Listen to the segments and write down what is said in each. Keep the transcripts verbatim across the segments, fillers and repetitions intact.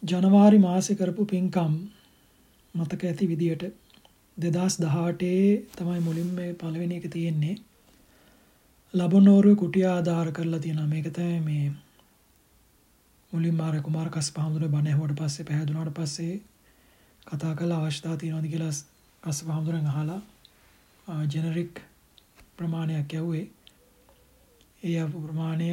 ජනවාරි මාසේ කරපු පින්කම් මතක ඇති විදියට දෙදහස් දහඅටේ තමයි මුලින්ම මේ පළවෙනි එක තියෙන්නේ. ලබනෝරුවේ කුටිය ආධාර කරලා තියෙනවා. මේක තමයි මේ මුලින්ම ආර කුමාර කස්සප හඳුනන බණ ඇහුවට පස්සේ පැහැදුනාට පස්සේ කතා කළ අවශ්‍යතාව තියෙනවද කියලා කස්සප හඳුනන අහලා ජෙනරික් ප්‍රමාණයක් ඇහුවේ. ඒ ප්‍රමාණය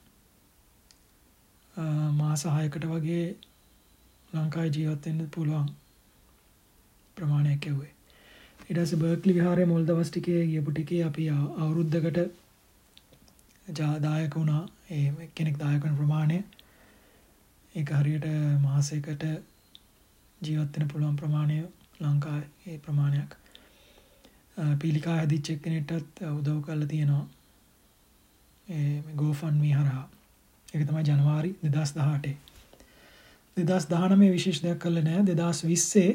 මාස හයකට වගේ ලංකාවේ ජීවත් වෙන්න පුළුවන් ප්‍රමාණයක් ඇහුවේ. ඊට පස්සේ බර්ක්ලි විහාරයේ මුල් දවස් ටිකේ ගියපු ටිකේ අපි අවුරුද්දකට දායක වුණා. ඒ කෙනෙක් දායක වෙන ප්‍රමාණය ඒක හරියට මාසයකට ජීවත් වෙන්න පුළුවන් ප්‍රමාණය ලංකාවේ ඒ ප්‍රමාණයක්. පීලිකා හැදිච්ච එක්කෙනෙක්ටත් උදව් කරලා තියෙනවා. ඒ GoFundMe හරහා. ඒක තමයි ජනවාරි දෙදහස් දහඅටේ. දෙදහස් දහනවයේ විශේෂ දෙයක් කළේ නැහැ. දෙදහස් විස්සේ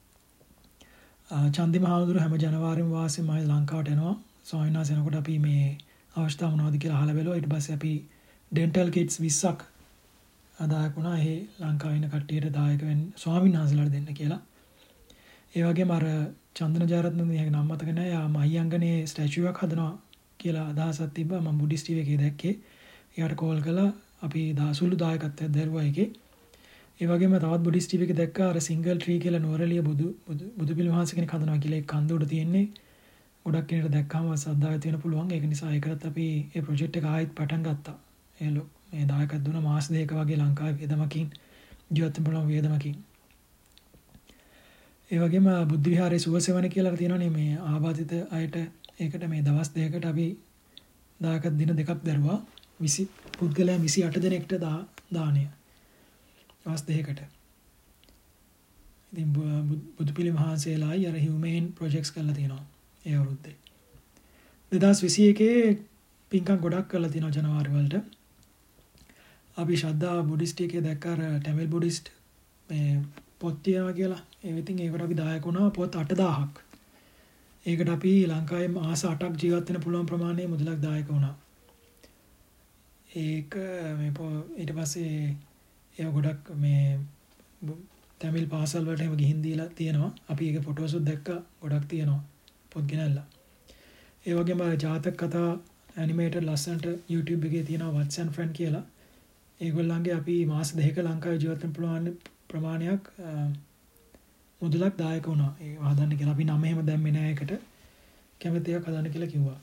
චන්දිම හාමුදුරුවෝ හැම ජනවාරිම වාසෙම මම ලංකාවට එනවා. ස්වාමීන් වහන්සේ එනකොට අපි මේ අවස්ථාව මොනවද කියලා අහලා බැලුවා. ඊට පස්සේ අපි ඩෙන්ටල් කිට්ස් විස්සක් අදායක වුණා. ඒ ලංකාවේ ඉන්න කට්ටියට දායක වෙන්න ස්වාමීන් වහන්සේලාට දෙන්න කියලා. ඒ වගේම අර චන්දන ජයරත්න නියගේ නම මතක නැහැ. යා මහියංගනේ ස්ටැචුව එකක් හදනවා කියලා අදහසක් තිබ්බා. මම බුද්දිස්ට් ටීවී එකේ දැක්කේ. එයාට කෝල් කළා අපි දාසුළු දායකත්වයක් දැරුවා ඒකේ. ඒ වගේම තවත් බුද්දිස්ට් ටීවී එකේ දැක්කා අර සිංගල් ට්‍රී කියලා නුවරඑළිය බුදු බුදු පිළිම වහන්සේ කෙනෙක් හදනවා කියලා ඒ කන්ද උඩ තියෙන්නේ. ගොඩක් කෙනෙක්ට දැක්කම ශ්‍රද්ධාව ඇති වෙන පුළුවන්. ඒක නිසා ඒකත් අපි ඒ ප්‍රොජෙක්ට් එක ආයෙත් පටන් ගත්තා. ඒ මේ දායකත්ව දුන්න මාස දෙකක වගේ ලංකාවේ වේදමකින් ජීවත් වෙන පුළුවන් වේදමකින්. ඒ වගේම බුද්ධ විහාරයේ සුවසෙවණ කියලා තියෙනවානේ මේ ආබාධිත අයට. ඒකට මේ දවස් දෙකකට අපි දායකත්ව දින දෙකක් දරුවා. විසි පුද්ගලයන් විසි අට දෙනෙක්ට දාණය. දවස් දෙකකට. ඉතින් බුදු පිළිම වහන්සේලායි අර හියුමන් ප්‍රොජෙක්ට්ස් කරලා තියෙනවා ඒ අවුරුද්දේ. දෙදහස් විසි එකේ පින්කම් ගොඩක් කරලා තියෙනවා ජනවාරි වලට. අපි ශ්‍රද්ධා බුද්දිස්ට් එකේ දැක්ක අර ටැමිල් බුද්දිස්ට් මේ පොත් තියනවා කියලා. ඒ ඉතින් ඒකට අපි දායක වුණා පොත් අටදාහක්. ඒකට අපි ලංකාවේ මාස අටක් ජීවත් වෙන්න පුළුවන් ප්‍රමාණය මුදලක් දායක වුණා. ඒක මේ ඊට පස්සේ ඒව ගොඩක් මේ තමිල් පාසල් වලට එහෙම ගිහින් දීලා තියෙනවා. අපි ඒකේ ෆොටෝස් උත් දැක්කා. ගොඩක් තියෙනවා පොත් ගෙනල්ලා. ඒ වගේම ජාතක කතා ඇනිමේටඩ් ලස්සනට YouTube එකේ තියෙනවා What's and Friend කියලා. ඒගොල්ලන්ගේ අපි මාස දෙකක ලංකාවේ ජීවත් වෙන්න පුළුවන් ප්‍රමාණයක් මුදලක් දායක වුණා. ඒ හදන්න කියලා අපි නම එහෙම දැම්මේ නෑ ඒකට. කැමති එකක් හදන්න කියලා කිව්වා.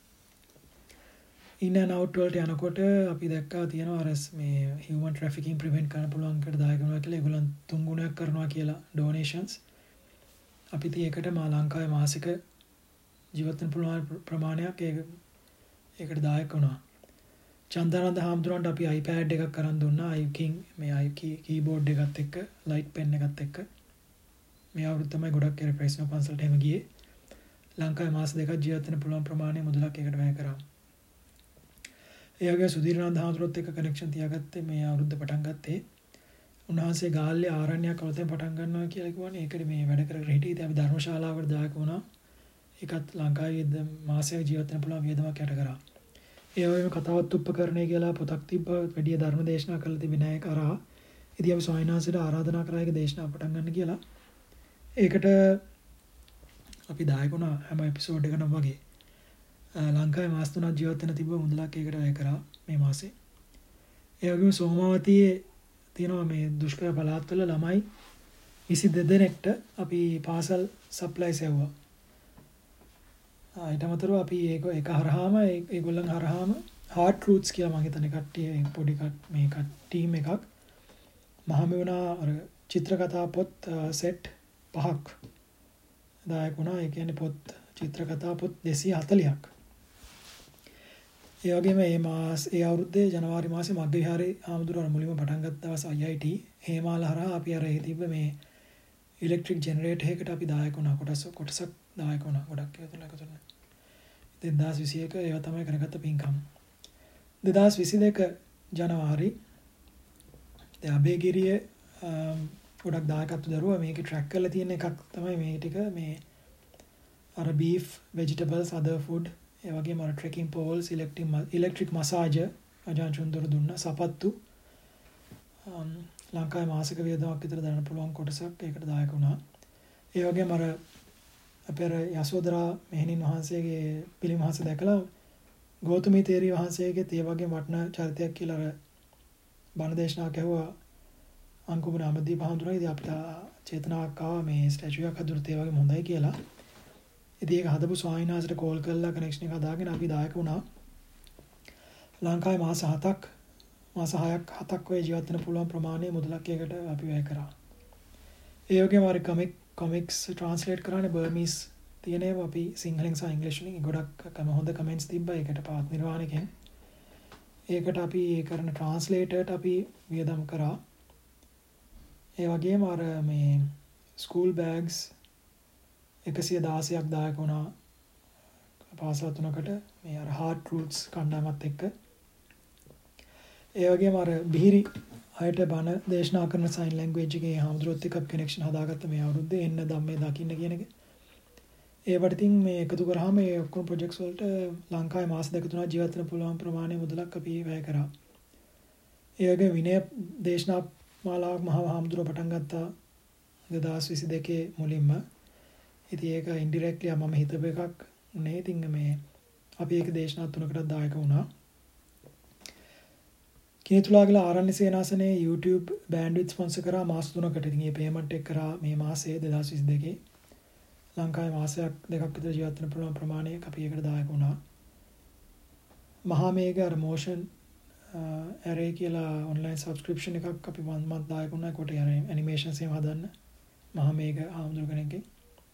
in and out වලට යනකොට අපි දැක්කා තියෙනවා අර මේ human trafficking prevent කරන්න පුළුවන් එකට දායක වෙනවා කියලා. ඒගොල්ලන් තුන් ගුණයක් කරනවා කියලා donations. අපි ඉතින් ඒකට මා ලංකාවේ මාසික ජීවත් වෙන්න පුළුවන් ප්‍රමාණයක් ඒක ඒකට දායක වුණා. චන්දානන්ද හාමුදුරන්ට අපි iPad එකක් අරන් දුන්නා. iKing මේ keyboard එකත් එක්ක light pen එකත් එක්ක. මේ අවුරුද්ද තමයි ගොඩක් ඒර ප්‍රශ්න පන්සලට එහෙම ගියේ. ලංකාවේ මාස දෙකක් ජීවත් වෙන්න පුළුවන් ප්‍රමාණය මුදලක් ඒකට වැය කරා. ඒ වගේ සුධීරනන්ද හාමුදුරුවොත් එක්ක කනෙක්ෂන් තියාගත්තේ මේ අවුරුද්ද පටන් ගත්තේ. උන්වහන්සේ ගාල්ලේ ආරණ්‍යයක් අවතෙන් පටන් ගන්නවා කියලා කිව්වනේ. ඒකට මේ වැඩ කරගෙන හිටියේ අපි ධර්මශාලාවකට දායක වුණා. ඒකත් ලංකාවේ මාසයක් ජීවත් වෙන්න පුළුවන් වියදමක් යට කරා. ඒ වගේම කතාවත් උපකරණය කියලා පොතක් තිබ්බා. වැඩි ධර්ම දේශනා කරලා තිබෙන අය කරා. ඉතින් අපි ස්වාමීන් වහන්සේට ආරාධනා කරා ඒක දේශනා පටන් ගන්න කියලා. ඒකට අපි දායක වුණා හැම එපිසෝඩ් එකකම වගේ. ලංකාවේ මාස තුනක් ජීවත් වෙන තිබ්බ මුදලක් ඒකට වැය කරා මේ මාසේ. ඒ වගේම සෝමාවතියේ තියෙනවා මේ දුෂ්කර පළාත්වල ළමයි විසි දෙක දෙනෙක්ට අපි පාසල් සප්ලයි සෙව්වා. ඊට අමතරව අපි ඒක එක හරහාම ඒගොල්ලන් හරහාම හાર્ට් රූට්ස් කියලා මම හිතන්නේ කට්ටිය පොඩි කට් මේ ටීම් එකක් මහමෙවුනා අර චිත්‍ර කතා පොත් සෙට් පහක් දායක වුණා. ඒ කියන්නේ පොත් චිත්‍ර කතා පොත් දෙසිය හතළිහක්. ඒ වගේම මේ මාස ඒ අවුරුද්දේ ජනවාරි මාසේ මග්ග විහාරේ ආමුදුර මුලින්ම පටන් ගත්ත දවස් I I T හේමාල හරහා අපි අර ඒ තිබ්බ මේ ඉලෙක්ට්‍රික් ජෙනරේටර් එකකට අපි දායක වුණා. කොටස කොටසක් දායක වුණා. ගොඩක් ඒවා තුන එකතු වෙනවා. දෙදහස් විසි එක ඒවා තමයි කරගත්ත පින්කම්. දෙදහස් විසි දෙක ජනවාරි දැන් අබේගිරියේ ගොඩක් දායකත්ව දරුවා මේකේ ට්‍රැක් කරලා තියෙන එකක් තමයි මේ ටික මේ අර beef vegetables other food ඒ වගේම අර trekking poles electric electric massager අජාන් චුන්දර දුන්නා. සපත්තු ලංකාවේ මාසික වියදමක් විතර දැනන්න පුළුවන් කොටසක් ඒකට දායක වුණා. ඒ වගේම අර අපේ යසෝදරා මෙහෙණින් වහන්සේගේ පිළිමහස දැකලා ගෞතමී තේරී වහන්සේගේ ඒ වගේ වටිනා චරිතයක් කියලා අර බණ දේශනාවක් ඇහුවා අංකුම රාමදීප හඳුනා. ඉතින් අපිට චේතනාවක් ආවා මේ ස්ටැචු එකක් හදුනත් ඒ වගේම හොඳයි කියලා. ඉතින් ඒක හදපු ස්වාමීන් වහන්සේට කෝල් කරලා කනෙක්ෂන් එක හදාගෙන අපි දායක වුණා. ලංකාවේ මාස හතක් මාස හයක් හතක් ඔය ජීවත් වෙන්න පුළුවන් ප්‍රමාණය මුදලක් ඒකට අපි වැය කරා. ඒ වගේම අර කොමික් කොමික්ස් ට්‍රාන්ස්ලේට් කරන්නේ බර්මීස් තියෙනවා අපි සිංහලෙන් සහ ඉංග්‍රීසි වලින් ගොඩක් කම හොඳ කමෙන්ට්ස් තිබ්බා ඒකට පාත් නිර්වාණකෙන්. ඒකට අපි ඒ කරන ට්‍රාන්ස්ලේටර්ට අපි වියදම් කරා. ඒ වගේම අර මේ ස්කූල් බෑග්ස් එකසිය දාසයක් දායක වුණා පාසල් තුනකට මේ අර හාර්ට් රූට්ස් කණ්ඩායමත් එක්ක. ඒ වගේම අර බිහිරි අයට බණ දේශනා කරන සයින් ලැන්ග්වේජ් එකේ හාමුදුරුවොත් එක්ක කනෙක්ෂන් හදාගත්ත මේ අවුරුද්දේ එන්න ධම්මේ දකින්න කියන එක. ඒවට ඉතින් මේ එකතු කරාම මේ ඔක්කොම ප්‍රොජෙක්ට්ස් වලට ලංකාවේ මාස දෙක තුනක් ජීවත් වෙන්න පුළුවන් ප්‍රමාණය මුදලක් අපි වැය කරා. ඒ වගේ විනය දේශනා මාලාවක් මහා හාමුදුරුවෝ පටන් ගත්තා දෙදාස් විසි දෙකේ මුලින්ම. ඉතින් ඒක ඉන්ඩිරෙක්ට්ලි මම හිතපු එකක් නේ. ඉතින් මේ අපි ඒක දේශනා තුනකටත් දායක වුණා. කිනිතුලාගල ආරණ්‍ය සේනාසනයේ YouTube බෑන්ඩ්විඩ්ත් ස්පොන්සර් කරා මාස තුනකට. ඉතින් මේ පේමන්ට් එක කරා මේ මාසයේ දෙදාස් විසි දෙකේ. ලංකාවේ මාසයක් දෙකක් විතර ජීවත් වෙන්න පුළුවන් ප්‍රමාණයක අපි ඒකට දායක වුණා. මහා මේඝ අර motion array කියලා online subscription එකක් අපි one month දායක වුණා. කොට යන animations එහෙම හදන්න මහා මේඝ ආම්දුර කෙනෙක්ගෙන්.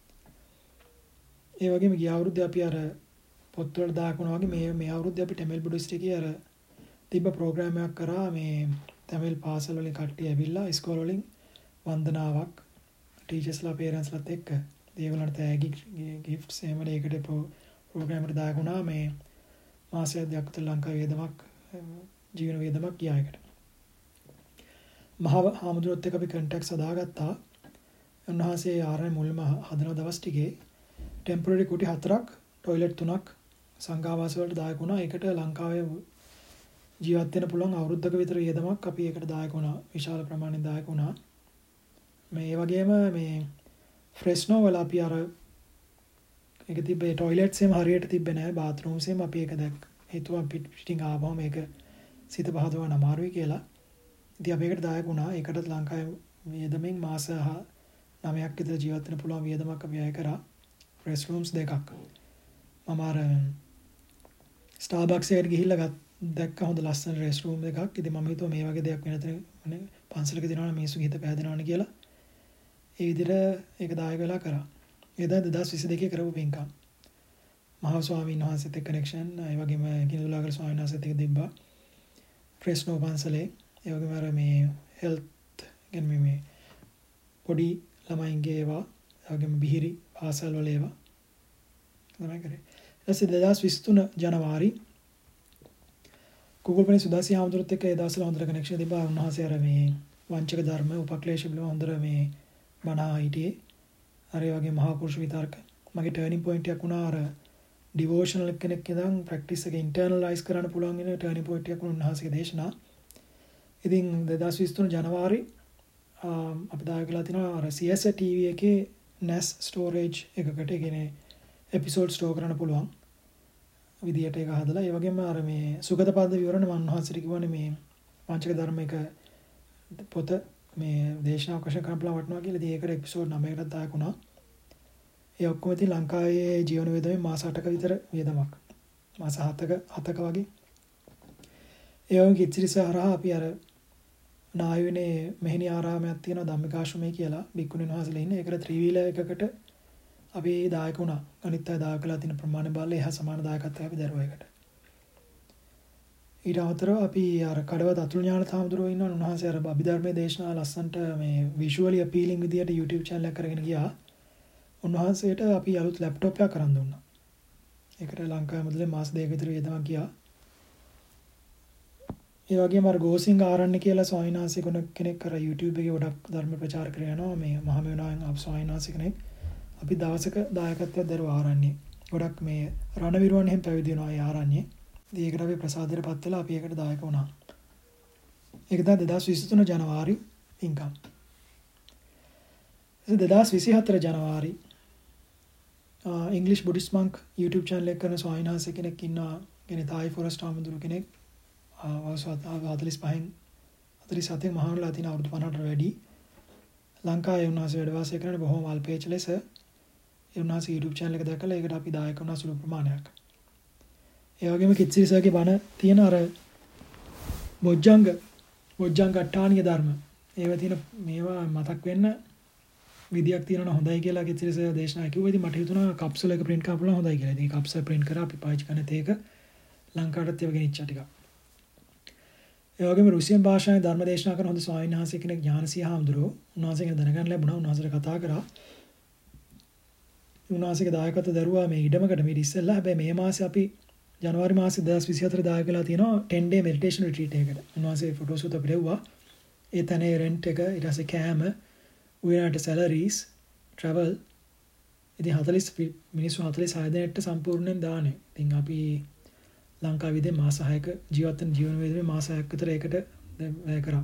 ඒ වගේම ගිය අවුරුද්දේ අපි අර පොත්වල දායක වුණා වගේ මේ මේ අවුරුද්දේ අපි ටැමිල් බුද්දිස්ට් එකේ අර තිබ්බ ප්‍රෝග්‍රෑම් එකක් කරා. මේ තමිල් පාසල් වලින් කට්ටිය ඇවිල්ලා ඉස්කෝල වලින් වන්දනාවක් ටීචර්ස්ලා පේරන්ට්ස්ලාත් එක්ක ඒගොල්ලන්ට තෑගි ගිෆ්ට්ස් එහෙම ඒකට ප්‍රෝග්‍රෑම් එකට දායක වුණා. මේ මාසයක් දෙකක් විතර ලංකාවේ වියදමක් ජීවන වියදමක් ගියා එකට. මහා හාමුදුරුවොත් එක්ක අපි කන්ටැක්ට්ස් හදාගත්තා. උන්වහන්සේ ආරණ්‍ය මුල්ම හදන දවස් ටිකේ ටෙම්පරරි කුටි හතරක් টয়ලට් තුනක් සංඝාවාස වලට දායක වුණා. ඒකට ලංකාවේ ජීවත් වෙන්න පුළුවන් අවුරුද්දක විතර වියදමක් අපි ඒකට දායක වුණා. විශාල ප්‍රමාණයක් දායක වුණා. මේ වගේම මේ ෆ්‍රෙස්නෝ වල අපි අර ඒක තිබ්බේ টয়ලට්ස් එහෙම හරියට තිබ්බේ නැහැ. බාත්රූම්ස් එහෙම අපි ඒක දැක් හිතුවා පිටින් ආවම මේක සිත පහදවන්න අමාරුයි කියලා. ඉතින් අපි ඒකට දායක වුණා. ඒකටත් ලංකාවේ වියදමෙන් මාස නවයක් විතර ජීවත් වෙන්න පුළුවන් වියදමක් අපි අය කරා. ෆ්‍රෙස් රූම්ස් දෙකක්. මම අර ස්ටාර්බක්ස් එකට ගිහිල්ලා ගත්තා. දැක්ක හොඳ ලස්සන රෙස්ට් රූම් එකක්. ඉතින් මම හිතුවා මේ වගේ දෙයක් වෙන තැන පන්සලක දිනවනම් මිනිස්සුගේ හිත පෑදෙනවනේ කියලා. ඒ විදිහට ඒක දායක වෙලා කරා. එදා දෙදාස් විසි දෙකේ කරපු පින්කම්. මහා ස්වාමීන් වහන්සේත් එක්ක කනෙක්ෂන්, ඒ වගේම කිනුලාගල ස්වාමීන් වහන්සේත් එක්ක තිබ්බා. ෆ්‍රෙස්නෝ පන්සලේ ඒ වගේම අර මේ හෙල්ත් කියන්නේ මේ පොඩි ළමයින්ගේ ඒවා, ඒ වගේම බිහිරි පාසල් වල ඒවා තමයි කරේ. ඊට දෙදාස් විසි තුන ජනවාරි කුකුල්පනේ සුදාසි හාමුදුරුවොත් එක්ක ඒ දවස්වල හොඳට කනෙක්ෂන් තිබ්බා. උන්වහන්සේ අර මේ වංචක ධර්ම උපක්ලේශ පිළිබඳව හොඳට මේ බණ හිටියේ. අර ඒ වගේ මහා පුරුෂ විතර්ක මගේ ටර්නින් පොයින්ට් එකක් වුණා. අර ඩිවෝෂනල් කෙනෙක් ඉඳන් ප්‍රැක්ටිස් එක ඉන්ටර්නලයිස් කරන්න පුළුවන් වෙන ටර්නින් පොයින්ට් එකක් වුණා උන්වහන්සේගේ දේශනා. ඉතින් දෙදාස් විසි තුන ජනවාරි අපි දායක වෙලා තිනවා අර සී එස් ටීවී එකේ නැස් ස්ටෝරේජ් එකකට. ඒ කියන්නේ එපිසෝඩ් ස්ටෝර් කරන්න පුළුවන් විදියට ඒක හදලා. ඒ වගේම අර මේ සුගත පද විවරණ මම උන්වහන්සේට කිව්වනේ මේ පංචක ධර්ම එක පොත මේ දේශනා වශයෙන් කරන්න පුළුවන් වටනවා කියලා. ඉතින් ඒකට එපිසෝඩ් නවයකටත් දායක වුණා. ඒ ඔක්කොම ඉතින් ලංකාවේ ජීවන වියදමේ මාස අටක විතර වියදමක්. මාස හතක හතක වගේ. ඒ වගේ කිච්චිරිස හරහා අපි අර නායුනේ මෙහෙණි ආරාමයක් තියෙනවා ධම්මිකාශ්‍රමයේ කියලා බික්කුණීන් වහන්සේලා ඉන්නේ. ඒකට ත්‍රිවීල එකකට අපි දායක වුණා. අනිත් අය දායක වෙලා තියෙන ප්‍රමාණය බලලා එහා සමාන දායකත්වයක් අපි දරුවා එකට. ඊට අමතරව අපි අර කඩවත අතුල් ඥාන තාමදුරෝ ඉන්නවා. උන්වහන්සේ අර අභිධර්මයේ දේශනා ලස්සන්ට මේ විෂුවලි අපීලින් විදියට YouTube channel එකක් කරගෙන ගියා. උන්වහන්සේට අපි අලුත් ලැප්ටොප් එකක් කරන් දුන්නා. ඒකට ලංකාවේ මුදලේ මාස දෙකක විතර වියදමක් ගියා. ඒ වගේම අර ගෝසිංග ආරණ්‍ය කියලා ස්වාමීන් වහන්සේ කෙනෙක් කර YouTube එකේ ගොඩක් ධර්ම ප්‍රචාර කරගෙන යනවා. මේ මහමෙවුනාවෙන් ආපු ස්වාමීන් වහන්සේ කෙනෙක්. අපි දවසක දායකත්වයක් දරුවා ආරණ්‍ය. ගොඩක් මේ රණවිරුවන් එහෙම පැවිදි වෙනවා ඒ ආරණ්‍යේ. ඉතින් ඒකට අපි ප්‍රසාදයට පත් වෙලා අපි ඒකට දායක වුණා. ඒක තමයි දෙදාස් විසි තුන ජනවාරි income. දෙදාස් විසිහතර ජනවාරි English Buddhist monk YouTube channel එක කරන ස්වාමීන් වහන්සේ කෙනෙක් ඉන්නවා. කියන්නේ තායි ෆොරස්ට් ආමඳුරු කෙනෙක්. අවසත් හතළිස් පහෙන් හතළිස් හතෙන් මහානුලා තියෙන අවුරුදු පනහකට වැඩි. ලංකාවේ උන්වහන්සේ වැඩ වාසය කරන බොහොම අල්පේච්ච ලෙස ඒ උන්වහන්සේ YouTube channel එක දැකලා ඒකට අපි දායක වුණා සුළු ප්‍රමාණයක්. ඒ වගේම කිත්සිරිසගේ බණ තියෙන අර බොජ්ජංග බොජ්ජංග අට්ඨානීය ධර්ම ඒව තියෙන මේවා මතක් වෙන්න විදියක් තියෙනවා හොඳයි කියලා කිත්සිරිස දේශනා කිව්වා. ඉතින් මට හිතුණා කප්සුල එක print කරපුවා හොඳයි කියලා. ඉතින් කප්සුල print කරා අපි පාවිච්චි කරන තේක ලංකාවටත් ඒව ගෙනිච්චා ටිකක්. ඒ වගේම රුසියන් භාෂාවේ ධර්ම දේශනා කරන හොඳ ස්වාමීන් වහන්සේ කෙනෙක් ඥානසිංහ හාමුදුරුවෝ උන්වහන්සේ ගැන දැනගන්න ලැබුණා. උන්වහන්සේට කතා කරා. උන්වහන්සේගේ දායකත්වය දරුවා මේ ඉඩමකට මේ ඉස්සෙල්ලා. හැබැයි මේ මාසේ අපි ජනවාරි මාසේ දෙදාස් විසිහතර දායක වෙලා තියෙනවා ten day meditation retreat එකකට. උන්වහන්සේ ෆොටෝස් උත අපිරෙව්වා. ඒ තැනේ රෙන්ට් එක ඊට පස්සේ කෑම උයනට සැලරීස් travel ඉතින් හතළිස් මිනිස්සු හතළිස් හය දෙනෙක්ට සම්පූර්ණයෙන් දානේ. ඉතින් අපි ලංකාවේ විදිහේ මාස හයක ජීවත් වෙන ජීවන වේදනාවේ මාස හයක් විතර ඒකට වැය කරා.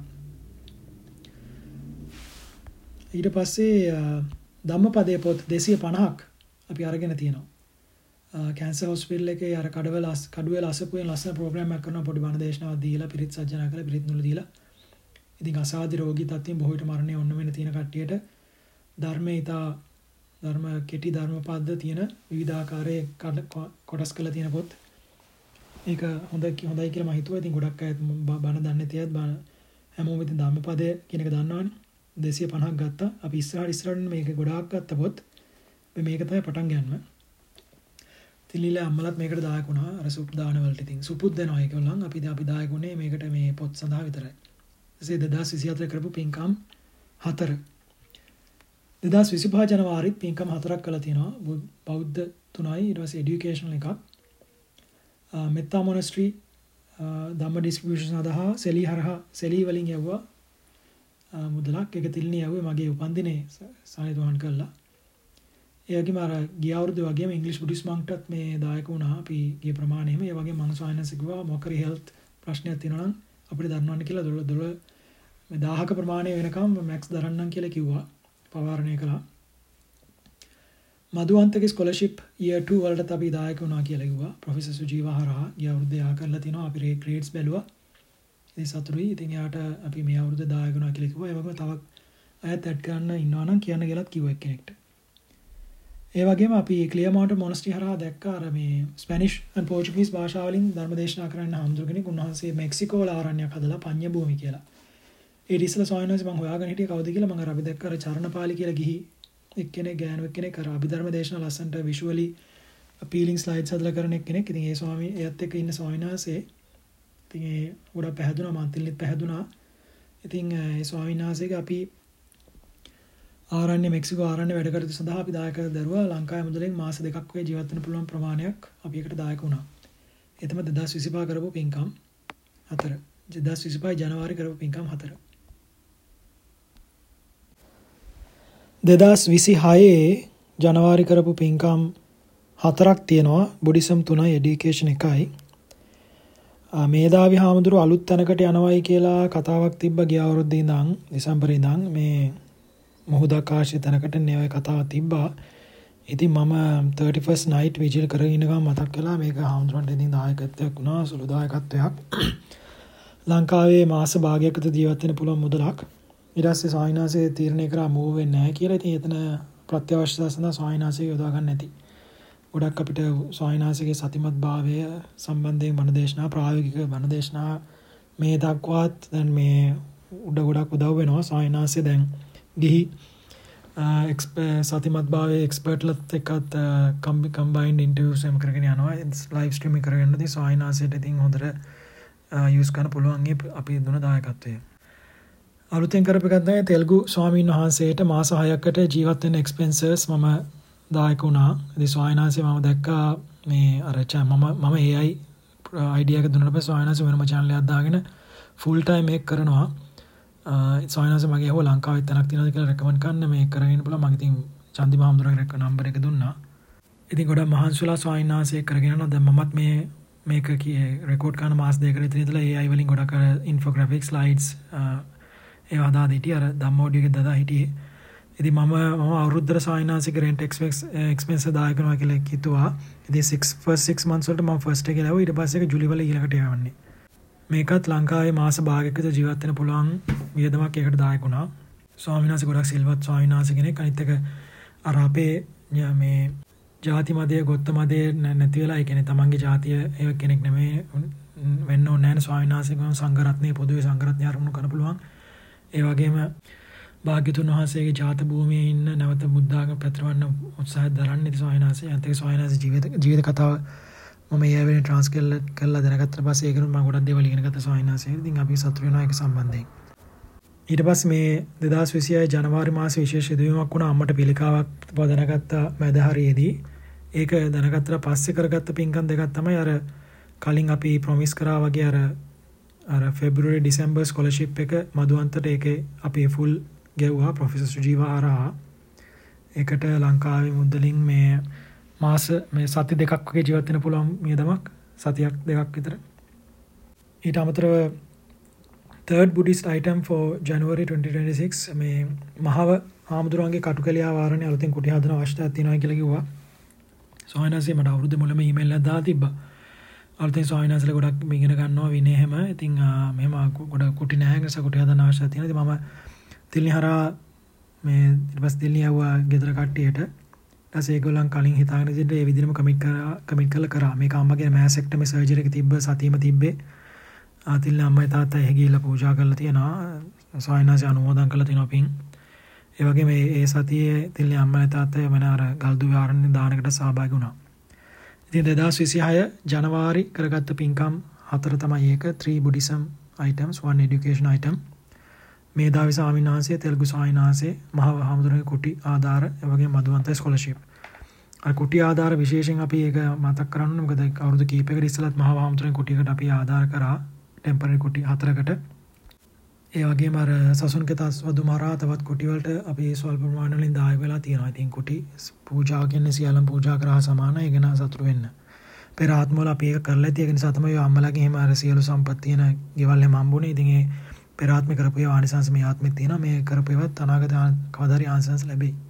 ඊට පස්සේ ධම්මපදයේ පොත් දෙසිය පනහක් අපි අරගෙන තියෙනවා. කැන්සර් හොස්පිටල් එකේ අර කඩවල කඩුවල අසපුවෙන් ලස්සන ප්‍රෝග්‍රෑම් එකක් කරනවා. පොඩි බණ දේශනාවක් දීලා පිරිත් සජ්ජනා කරලා පිරිත් නුල දීලා. ඉතින් අසාධි රෝගී තත්ත්වයෙන් බොහෝ විට මරණය ඔන්න වෙන තියෙන කට්ටියට ධර්මයේ ඉතා ධර්ම කෙටි ධර්ම පද්ද තියෙන විවිධාකාරයේ කොටස් කරලා තියෙන පොත්. ඒක හොඳයි හොඳයි කියලා මම හිතුවා. ඉතින් ගොඩක් අය බණ දන්නේ නැති අයත් බණ හැමෝම ඉතින් ධම්මපදයේ කියන එක දන්නවනේ. දෙසිය පනහක් ගත්තා. අපි ඉස්සරහට ඉස්සරහින් මේක ගොඩාක් ගත්ත පොත්. මේක තමයි පටන් ගන්න. තිලිල අම්මලත් මේකට දායක වුණා. අර සුප් දාන වලට ඉතින් සුපුත් දෙනවා ඒකවලන් අපි අපි දායක වුණේ මේකට මේ පොත් සඳහා විතරයි. ඊසේ දෙදාස් විසිහතර කරපු පින්කම් හතර. දෙදාස් විසිපහ ජනවාරිත් පින්කම් හතරක් කළා තියෙනවා. බෞද්ධ තුනයි ඊට පස්සේ এডুকেෂනල් එකක්. මෙත්තා මොනස්ට්‍රි ධම්ම ඩිස්ට්‍රිබියුෂන් සඳහා සෙලී හරහා සෙලී වලින් යවුවා මුදලක්. ඒක තිල්නේ යවුවේ මගේ උපන්දිනේ සානිධාන කළා. ඒ වගේම අර ගිය අවුරුද්දේ වගේම ඉංග්‍රීසි බුද්දිස්ට් මන්ක්ටත් මේ දායක වුණා. අපි ගිය ප්‍රමාණයම ඒ වගේම මං සායනස් කිව්වා මොකරි හෙල්ත් ප්‍රශ්නයක් තියෙනවා නම් අපිට දන්නවන්න කියලා දොළ දොළ මේ දහයක ප්‍රමාණය වෙනකම් මැක්ස් දරන්නම් කියලා කිව්වා. පවාරණය කළා. මදුවන්තගේ ස්කෝලර්ෂිප් year two වලට අපි දායක වුණා කියලා කිව්වා. ප්‍රොෆෙසර් සුජීව හරහා ගිය අවුරුද්දේ ආ කරලා තිනවා. අපි ග්‍රේඩ්ස් බැලුවා. ඉතින් සතුටුයි. ඉතින් එයාට අපි මේ අවුරුද්දේ දායක වුණා කියලා කිව්වා. ඒ වගේම තවත් අයත් ඇඩ් කරන්න ඉන්නවා නම් කියන්න කියලාත් කිව්වා එක්කෙනෙක්ට. ඒ වගේම අපි ක්ලියර්මවුන්ට් මොනස්ටරි හරහා දැක්කා අර මේ ස්පැනිෂ් and පෝර්චුගීස් භාෂාවලින් ධර්ම දේශනා කරන්න හාමුදුරු කෙනෙක්. උන්වහන්සේ මෙක්සිකෝ වල ආරණ්‍යයක් හදලා පඤ්ඤ භූමි කියලා. ඒ ඉස්සෙල්ලා ස්වාමීන් වහන්සේ මම හොයාගෙන හිටියේ කවුද කියලා. මම අර අපි දැක්ක අර චරණපාලි කියලා ගිහි එක්කෙනෙක් ගෑනු එක්කෙනෙක් අර අභිධර්ම දේශනා ලස්සනට විෂුවලි අපීලින් ස්ලයිඩ්ස් හදලා කරන එක්කෙනෙක්. ඉතින් ඒ ස්වාමී එයත් එක්ක ඉන්න ස්වාමීන් වහන්සේ ඉතින් ඒ උඩ පැහැදුනා මාන්තිලිත් පැහැදුනා. ඉතින් ඒ ස්වාමීන් වහන්සේගේ අපි ආරණ්‍ය මෙක්සිකෝ ආරණ්‍ය වැඩ කටයුතු සඳහා අපි දායක දරුවා ලංකාවේ මුදලින් මාස දෙකක් වගේ ජීවත් වෙන්න පුළුවන් ප්‍රමාණයක් අපි එකට දායක වුණා. ඒ තමයි දෙදාස් විසිපහ කරපු පින්කම් හතර. දෙදාස් විසිපහ ජනවාරි කරපු පින්කම් හතර. දෙදාස් විසිහයේ ජනවාරි කරපු පින්කම් හතරක් තියෙනවා. බුද්දිසම් තුනයි এডুকেෂන් එකයි. මේදාවි හාමුදුරුවෝ අලුත් තැනකට යනවායි කියලා කතාවක් තිබ්බ ගිය අවුරුද්දේ ඉඳන් දෙසැම්බරේ ඉඳන් මේ මොහොතක් ආශ්‍රිත තැනකට නේ කතාවක් තිබ්බා. ඉතින් මම thirty-first night vigil කරගෙන ඉන්න ගමන් මතක් කළා මේක හාමුදුරන්ට ඉතින් දායකත්වයක් වුණා. සුළු දායකත්වයක්. ලංකාවේ මාස භාගයක විතර ජීවත් වෙන්න පුළුවන් මුදලක්. ඊට පස්සේ ස්වාමීනාසේ තීරණය කරා මූව් වෙන්නේ නැහැ කියලා. ඉතින් එතන ප්‍රත්‍යවශ්‍යතාව සඳහා ස්වාමීනාසේ යොදා ගන්න නැති. ගොඩක් අපිට ස්වාමීනාසේගේ සතිමත් භාවය සම්බන්ධයෙන් බණ දේශනා ප්‍රායෝගික බණ දේශනා මේ දක්වාත් දැන් මේ උඩ ගොඩක් උදව් වෙනවා. ස්වාමීනාසේ දැන් ගිහි සතිමත් භාවයේ එක්ස්පර්ට්ලත් එක්කත් කම්බයින්ඩ් ඉන්ටර්වියුස් එම කරගෙන යනවා. ලයිව් ස්ට්‍රීමින් කරගෙන ඉතින් ස්වාමීනාසේට ඉතින් හොඳට යූස් කරන්න පුළුවන් අපි දුන දායකත්වය. අලුතෙන් කරපු එකක් තමයි තෙල්ගු ස්වාමීන් වහන්සේට මාස හයකට ජීවත් වෙන්න එක්ස්පෙන්සර්ස් මම දායක වුණා. ඉතින් ස්වාමීන් වහන්සේ මම දැක්කා මේ අර මම මම ඒ අයි අයිඩියා එක දුන්නාට පස්සේ ස්වාමීන් වහන්සේ වෙනම channel එකක් දාගෙන ෆුල් ටයිම් මේක කරනවා. ස්වාමීන් වහන්සේ මගේ හො ලංකාවේ තැනක් තියෙනවද කියලා රෙකමන්ඩ් කරන්න මේක කරගෙන ඉන්න පුළුවන්. මම ඉතින් චන්දි මහමුදුරගේ නම්බර් එක දුන්නා. ඉතින් ගොඩක් මහන්සිලා ස්වාමීන් වහන්සේ කරගෙන යනවා. දැන් මමත් මේ මේක රෙකෝඩ් කරන මාස දෙකකට විතර ඉඳලා ඒ අයි වලින් ගොඩක් ඉන්ෆෝග්‍රැෆික් ස්ලයිඩ්ස් ඒවා හදාද හිටියේ අර ධම්මෝඩියෝ එකේ දදා හිටියේ. ඉතින් මම මම අවුරුද්දට සායනාසික රෙන්ට් එක්ස්පෙන්ස් දායක කරනවා කියලා කිව්වා. ඉතින් six first six months වලට මම first එක ගිහුවා. ඊට පස්සේ ඒක ජුලි වල ඊළඟට යවන්නේ. මේකත් ලංකාවේ මාස භාගයක විතර ජීවත් වෙන්න පුළුවන් වියදමක් ඒකට දායක වුණා. ස්වාමීන් වහන්සේ ගොඩක් සිල්වත් ස්වාමීන් වහන්සේ කෙනෙක්. අනිත් එක අර අපේ මේ ජාති මදය ගොත්ත මදය නැති වෙලා ඒ කියන්නේ තමන්ගේ ජාතිය ඒ කෙනෙක් නෙමෙයි වෙන්න ඕනේ නැහැ ස්වාමීන් වහන්සේ සංඝරත්නයේ පොදුවේ සංඝරත්නය අරමුණු කරන්න පුළුවන්. ඒ වගේම භාග්‍යතුන් වහන්සේගේ ජාත භූමියේ ඉන්න නැවත බුද්ධාගම පැතිරවන්න උත්සාහ දරන්නේ ඉතින් ස්වාමීන් වහන්සේ අන්තික ස්වාමීන් වහන්සේ ජීවිත ජීවිත කතාව මම ඒ වෙලේ ට්‍රාන්ස්ලේට් කරලා දැනගත්තට පස්සේ ඒකෙන් මම ගොඩක් දේවල් ඉගෙන ගත්තා ස්වාමීන් වහන්සේ. ඉතින් අපි සතුටු වෙනවා ඒක සම්බන්ධයෙන්. ඊට පස්සේ මේ දෙදාස් විසිහය ජනවාරි මාසේ විශේෂ සිදුවීමක් වුණා. අම්මට පිළිකාවක් දැනගත්ත මැද හරියේදී ඒක දැනගත්තට පස්සේ කරගත්ත පින්කම් දෙකක් තමයි අර කලින් අපි ප්‍රොමිස් කරා වගේ අර අර ෆෙබ්‍රුවරි ඩිසෙම්බර් ස්කෝලර්ෂිප් එක මදුවන්තට ඒකේ අපි ෆුල් ගෙව්වා ප්‍රොෆෙසර් සුජීවා ආරහා. ඒකට ලංකාවේ මුදලින් මේ මාස මේ සති දෙකක් වගේ ජීවත් වෙන්න පුළුවන් මියදමක් සතියක් දෙකක් විතර. ඊට අමතරව third Buddhist item for January twenty twenty-six මේ මහව ආමුදුරන්ගේ කටුකැලියා වාරණේ අලුතෙන් කුටි හදන අවශ්‍යතාවයක් තියෙනවා කියලා කිව්වා. සෝයනාසේ මට අවුරුදු මුලම ඊමේල් එකක් දාලා තිබ්බා. අලුතෙන් සෝයනාසලා ගොඩක් ඉගෙන ගන්නවා විනය හැම. ඉතින් මෙහෙම ගොඩක් කුටි නැහැ නිසා කුටි හදන අවශ්‍යතාවයක් තියෙනවා. ඉතින් මම තිල්නි හරහා මේ ඊට පස්සේ තිල්නි යවුවා ගෙදර කට්ටියට. ඊට පස්සේ ඒගොල්ලන් කලින් හිතාගෙන ඉඳිට ඒ විදිහටම කමිට් කරා කමිට් කරලා කරා. මේක අම්මගේ මෑසෙක්ටමි සර්ජරි එක තිබ්බ සතියෙම තිබ්බේ. ආතිල්ල අම්මයි තාත්තයි එහෙ ගිහිල්ලා පූජා කරලා තියෙනවා. සෝයනාසේ අනුමෝදන් කරලා තියෙනවා පින්. ඒ වගේම මේ ඒ සතියේ තිල්නි අම්මයි තාත්තයි මන අර ගල්දුවේ ආරණ්‍ය දානකට සහභාගී වුණා. ඉතින් දෙදාස් විසිහය ජනවාරි කරගත්ත පින්කම් හතර තමයි ඒක. three Buddhism items, one education item. මේදාවි ස්වාමීන් වහන්සේ, තෙලුගු ස්වාමීන් වහන්සේ, මහා හාමුදුරුවන්ගේ කුටි ආධාර, ඒ වගේම මදුවන්ත ස්කෝලර්ෂිප්. අර කුටි ආධාර විශේෂයෙන් අපි ඒක මතක් කරන්න ඕනේ. මොකද අවුරුදු කීපයකට ඉස්සෙල්ලත් මහා හාමුදුරුවන්ගේ කුටියකට අපි ආධාර කරා. ටෙම්පරරි කුටි හතරකට. ඒ වගේම අර සසුන්කත වදුමහරහා තවත් කුටි වලට අපි ස්වල්ප ප්‍රමාණ වලින් දායක වෙලා තියෙනවා. ඉතින් කුටි පූජා කියන්නේ සියල්ලම පූජා කරා සමානයි. ඒක නා සතුටු වෙන්න. පෙර ආත්ම වල අපි ඒක කරලා තියෙන නිසා තමයි අම්මලාගේ එහෙම අර සියලු සම්පත් තියෙන ගෙවල් හැම හම්බුනේ. ඉතින් ඒ පෙර ආත්මේ කරපු ඒවා ආනිසංස මේ ආත්මෙත් තියෙනවා. මේ කරපු ඒවත් අනාගත කවදාරි ආනිසංස ලැබෙයි.